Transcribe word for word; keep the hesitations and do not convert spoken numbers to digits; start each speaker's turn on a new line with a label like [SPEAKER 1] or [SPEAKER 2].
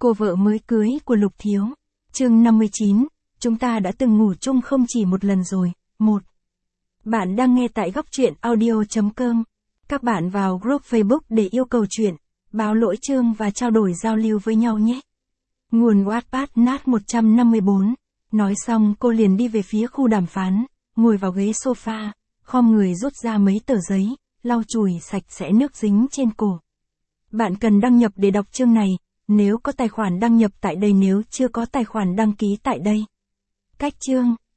[SPEAKER 1] Cô vợ mới cưới của Lục Thiếu. Chương năm mươi chín, chúng ta đã từng ngủ chung không chỉ một lần rồi. một. Bạn đang nghe tại góc truyện audio chấm com. Các bạn vào group Facebook để yêu cầu chuyện, báo lỗi chương và trao đổi giao lưu với nhau nhé. Nguồn Wattpad nát một trăm năm mươi bốn. Nói xong cô liền đi về phía khu đàm phán, ngồi vào ghế sofa, khom người rút ra mấy tờ giấy, lau chùi sạch sẽ nước dính trên cổ. Bạn cần đăng nhập để đọc chương này, nếu có tài khoản đăng nhập tại đây, nếu chưa có tài khoản đăng ký tại đây. Cách chương,